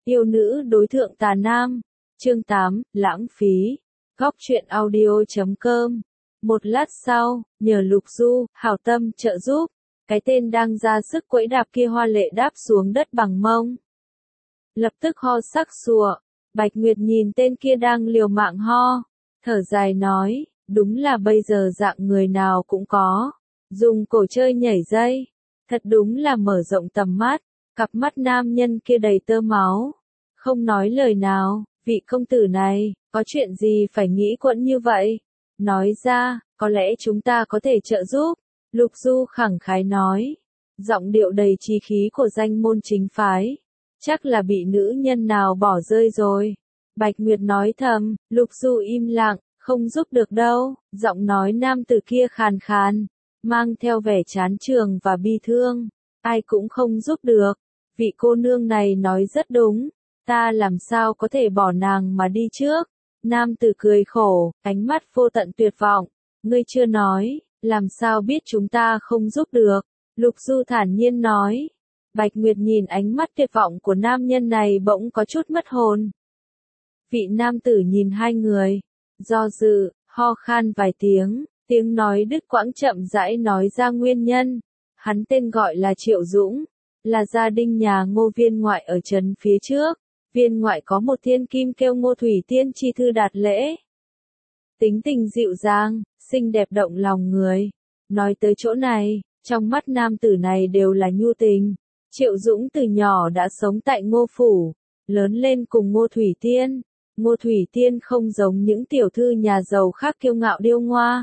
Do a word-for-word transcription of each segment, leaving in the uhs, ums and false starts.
Yêu nữ đối thượng tà nam. Chương tám, lãng phí. Góc truyện audio chấm com. Một lát sau, nhờ Lục Du, hảo tâm trợ giúp, cái tên đang ra sức quẫy đạp kia hoa lệ đáp xuống đất bằng mông. Lập tức ho sắc sủa. Bạch Nguyệt nhìn tên kia đang liều mạng ho, thở dài nói, đúng là bây giờ dạng người nào cũng có. Dùng cổ chơi nhảy dây, thật đúng là mở rộng tầm mắt. Cặp mắt nam nhân kia đầy tơ máu, không nói lời nào. Vị công tử này, có chuyện gì phải nghĩ quẫn như vậy? Nói ra, có lẽ chúng ta có thể trợ giúp. Lục Du khẳng khái nói, giọng điệu đầy chí khí của danh môn chính phái. Chắc là bị nữ nhân nào bỏ rơi rồi. Bạch Nguyệt nói thầm. Lục Du im lặng, không giúp được đâu. Giọng nói nam tử kia khàn khàn, mang theo vẻ chán chường và bi thương. Ai cũng không giúp được. Vị cô nương này nói rất đúng. Ta làm sao có thể bỏ nàng mà đi trước? Nam tử cười khổ, ánh mắt vô tận tuyệt vọng. Ngươi chưa nói, làm sao biết chúng ta không giúp được? Lục Du thản nhiên nói. Bạch Nguyệt nhìn ánh mắt tuyệt vọng của nam nhân này bỗng có chút mất hồn. Vị nam tử nhìn hai người, do dự, ho khan vài tiếng, tiếng nói đứt quãng chậm rãi nói ra nguyên nhân. Hắn tên gọi là Triệu Dũng, là gia đình nhà Ngô Viên Ngoại ở trấn phía trước. Viên Ngoại có một thiên kim kêu Ngô Thủy Tiên chi thư đạt lễ. Tính tình dịu dàng, xinh đẹp động lòng người. Nói tới chỗ này, trong mắt nam tử này đều là nhu tình. Triệu Dũng từ nhỏ đã sống tại Ngô Phủ, lớn lên cùng Ngô Thủy Tiên. Ngô Thủy Tiên không giống những tiểu thư nhà giàu khác kiêu ngạo điêu ngoa.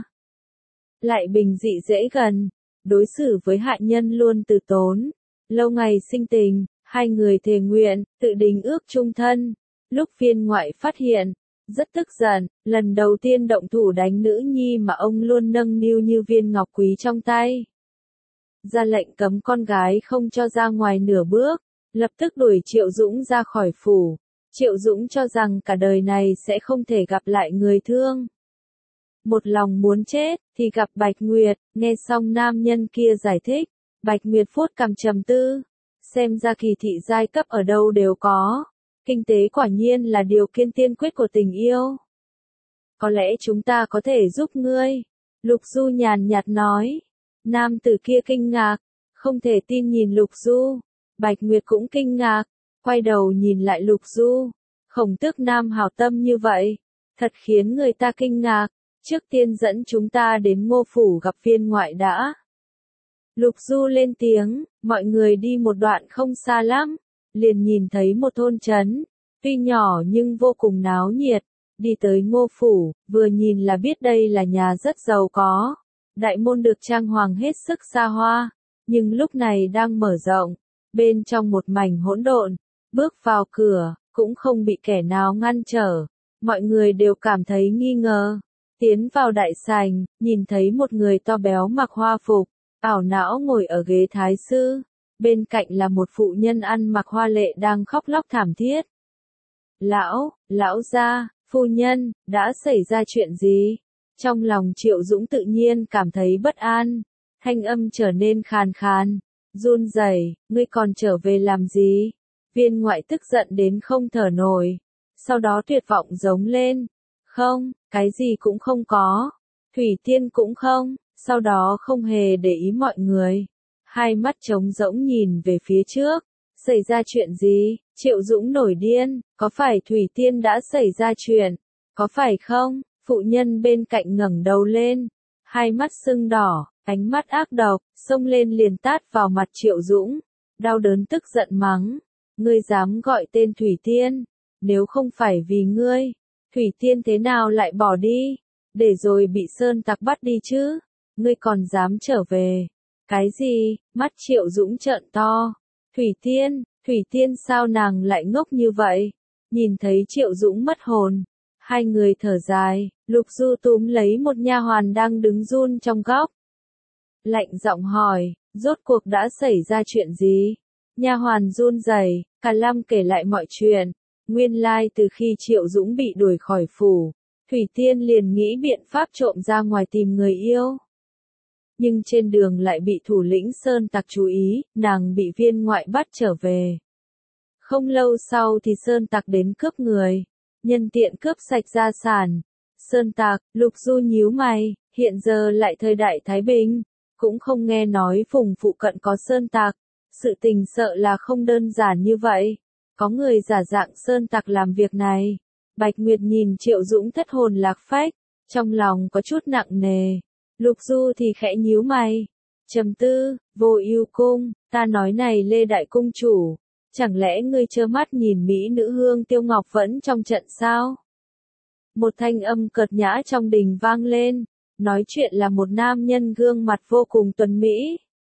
Lại bình dị dễ gần, đối xử với hạ nhân luôn từ tốn. Lâu ngày sinh tình, hai người thề nguyện, tự đình ước chung thân. Lúc Viên Ngoại phát hiện, rất tức giận, lần đầu tiên động thủ đánh nữ nhi mà ông luôn nâng niu như viên ngọc quý trong tay. Ra lệnh cấm con gái không cho ra ngoài nửa bước, lập tức đuổi Triệu Dũng ra khỏi phủ. Triệu Dũng cho rằng cả đời này sẽ không thể gặp lại người thương. Một lòng muốn chết, thì gặp Bạch Nguyệt. Nghe xong nam nhân kia giải thích, Bạch Nguyệt vuốt cằm trầm tư. Xem ra kỳ thị giai cấp ở đâu đều có. Kinh tế quả nhiên là điều kiện tiên quyết của tình yêu. Có lẽ chúng ta có thể giúp ngươi. Lục Du nhàn nhạt nói. Nam tử kia kinh ngạc, không thể tin nhìn Lục Du. Bạch Nguyệt cũng kinh ngạc, quay đầu nhìn lại Lục Du. Khổng Tước Nam hảo tâm như vậy, thật khiến người ta kinh ngạc. Trước tiên dẫn chúng ta đến Ngô Phủ gặp Viên Ngoại đã. Lục Du lên tiếng, mọi người đi một đoạn không xa lắm, liền nhìn thấy một thôn trấn, tuy nhỏ nhưng vô cùng náo nhiệt. Đi tới Ngô Phủ, vừa nhìn là biết đây là nhà rất giàu có. Đại môn được trang hoàng hết sức xa hoa, nhưng lúc này đang mở rộng, bên trong một mảnh hỗn độn. Bước vào cửa, cũng không bị kẻ nào ngăn trở. Mọi người đều cảm thấy nghi ngờ. Tiến vào đại sảnh, nhìn thấy một người to béo mặc hoa phục, ảo não ngồi ở ghế thái sư. Bên cạnh là một phụ nhân ăn mặc hoa lệ đang khóc lóc thảm thiết. Lão, lão gia, phu nhân, đã xảy ra chuyện gì? Trong lòng Triệu Dũng tự nhiên cảm thấy bất an. Thanh âm trở nên khàn khàn, run rẩy, ngươi còn trở về làm gì? Viên Ngoại tức giận đến không thở nổi. Sau đó tuyệt vọng giống lên. Không, cái gì cũng không có. Thủy Tiên cũng không. Sau đó không hề để ý mọi người. Hai mắt trống rỗng nhìn về phía trước. Xảy ra chuyện gì? Triệu Dũng nổi điên. Có phải Thủy Tiên đã xảy ra chuyện? Có phải không? Phụ nhân bên cạnh ngẩng đầu lên. Hai mắt sưng đỏ, ánh mắt ác độc, xông lên liền tát vào mặt Triệu Dũng. Đau đớn tức giận mắng. Ngươi dám gọi tên Thủy Tiên? Nếu không phải vì ngươi, Thủy Tiên thế nào lại bỏ đi? Để rồi bị sơn tặc bắt đi chứ? Ngươi còn dám trở về? Cái gì? Mắt Triệu Dũng trợn to. Thủy Tiên, Thủy Tiên sao nàng lại ngốc như vậy? Nhìn thấy Triệu Dũng mất hồn, hai người thở dài. Lục Du túm lấy một nha hoàn đang đứng run trong góc. Lạnh giọng hỏi, rốt cuộc đã xảy ra chuyện gì? Nha hoàn run rẩy, Cả Lam kể lại mọi chuyện. Nguyên lai từ khi Triệu Dũng bị đuổi khỏi phủ, Thủy Tiên liền nghĩ biện pháp trộm ra ngoài tìm người yêu. Nhưng trên đường lại bị thủ lĩnh sơn tặc chú ý, nàng bị Viên Ngoại bắt trở về. Không lâu sau thì sơn tặc đến cướp người, nhân tiện cướp sạch gia sản. Sơn tặc, Lục Du nhíu mày, hiện giờ lại thời đại Thái Bình, cũng không nghe nói vùng phụ cận có sơn tặc, sự tình sợ là không đơn giản như vậy, có người giả dạng sơn tặc làm việc này. Bạch Nguyệt nhìn Triệu Dũng thất hồn lạc phách, trong lòng có chút nặng nề. Lục Du thì khẽ nhíu mày, trầm tư, Vô Ưu Cung, ta nói này Lê Đại Cung chủ, chẳng lẽ ngươi trơ mắt nhìn mỹ nữ Hương Tiêu Ngọc vẫn trong trận sao? Một thanh âm cợt nhã trong đình vang lên, nói chuyện là một nam nhân gương mặt vô cùng tuấn mỹ,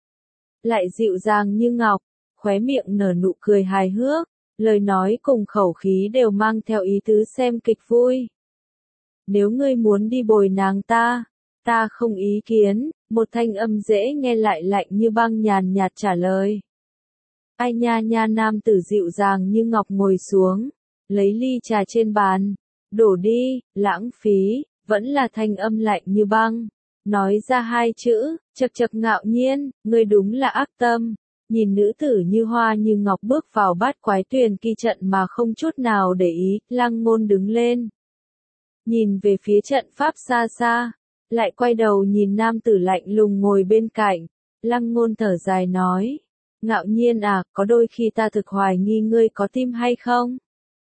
lại dịu dàng như ngọc, khóe miệng nở nụ cười hài hước, lời nói cùng khẩu khí đều mang theo ý tứ xem kịch vui. Nếu ngươi muốn đi bồi nàng ta, ta không ý kiến, một thanh âm dễ nghe lại lạnh như băng nhàn nhạt trả lời. Ai nha nha, nam tử dịu dàng như ngọc ngồi xuống, lấy ly trà trên bàn, đổ đi, lãng phí, vẫn là thanh âm lạnh như băng. Nói ra hai chữ, chật chật ngạo nhiên, ngươi đúng là ác tâm. Nhìn nữ tử như hoa như ngọc bước vào bát quái tuyền kỳ trận mà không chút nào để ý, Lăng Ngôn đứng lên. Nhìn về phía trận pháp xa xa, lại quay đầu nhìn nam tử lạnh lùng ngồi bên cạnh. Lăng Ngôn thở dài nói, ngạo nhiên à, có đôi khi ta thực hoài nghi ngươi có tim hay không?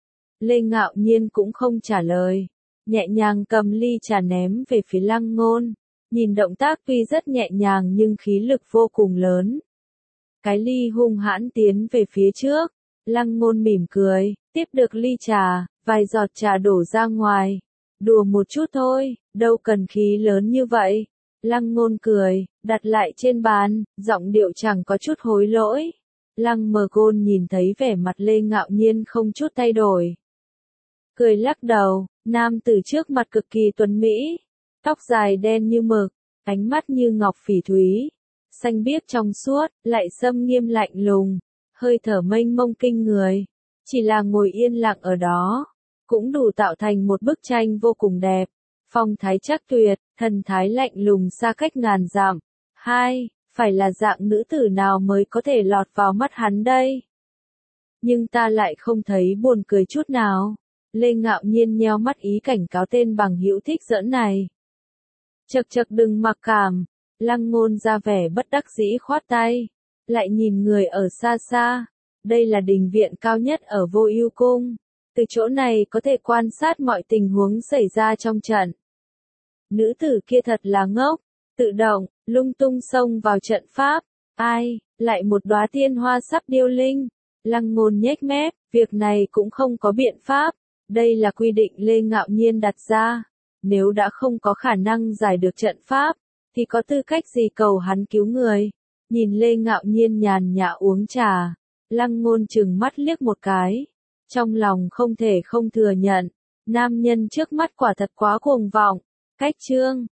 Lê Ngạo Nhiên cũng không trả lời, nhẹ nhàng cầm ly trà ném về phía Lăng Ngôn, nhìn động tác tuy rất nhẹ nhàng nhưng khí lực vô cùng lớn. Cái ly hung hãn tiến về phía trước, Lăng Ngôn mỉm cười, tiếp được ly trà, vài giọt trà đổ ra ngoài. Đùa một chút thôi, đâu cần khí lớn như vậy. Lăng Ngôn cười, đặt lại trên bàn, giọng điệu chẳng có chút hối lỗi. Lăng Mờ Gôn nhìn thấy vẻ mặt Lê Ngạo Nhiên không chút thay đổi, cười lắc đầu, nam tử trước mặt cực kỳ tuấn mỹ, tóc dài đen như mực, ánh mắt như ngọc phỉ thúy, xanh biếc trong suốt, lại xâm nghiêm lạnh lùng, hơi thở mênh mông kinh người, chỉ là ngồi yên lặng ở đó, cũng đủ tạo thành một bức tranh vô cùng đẹp, phong thái chắc tuyệt, thần thái lạnh lùng xa cách ngàn dặm. Hai, phải là dạng nữ tử nào mới có thể lọt vào mắt hắn đây? Nhưng ta lại không thấy buồn cười chút nào. Lê Ngạo Nhiên nheo mắt ý cảnh cáo tên bằng hữu thích giỡn này. Chậc chậc đừng mặc cảm, Lăng Ngôn ra vẻ bất đắc dĩ khoát tay, lại nhìn người ở xa xa, đây là đình viện cao nhất ở Vô Ưu Cung, từ chỗ này có thể quan sát mọi tình huống xảy ra trong trận. Nữ tử kia thật là ngốc, tự động, lung tung xông vào trận pháp, ai, lại một đóa tiên hoa sắp điêu linh, Lăng Ngôn nhếch mép, việc này cũng không có biện pháp. Đây là quy định Lê Ngạo Nhiên đặt ra, nếu đã không có khả năng giải được trận pháp, thì có tư cách gì cầu hắn cứu người. Nhìn Lê Ngạo Nhiên nhàn nhã uống trà, Lăng Ngôn trừng mắt liếc một cái, trong lòng không thể không thừa nhận, nam nhân trước mắt quả thật quá cuồng vọng. Cách chương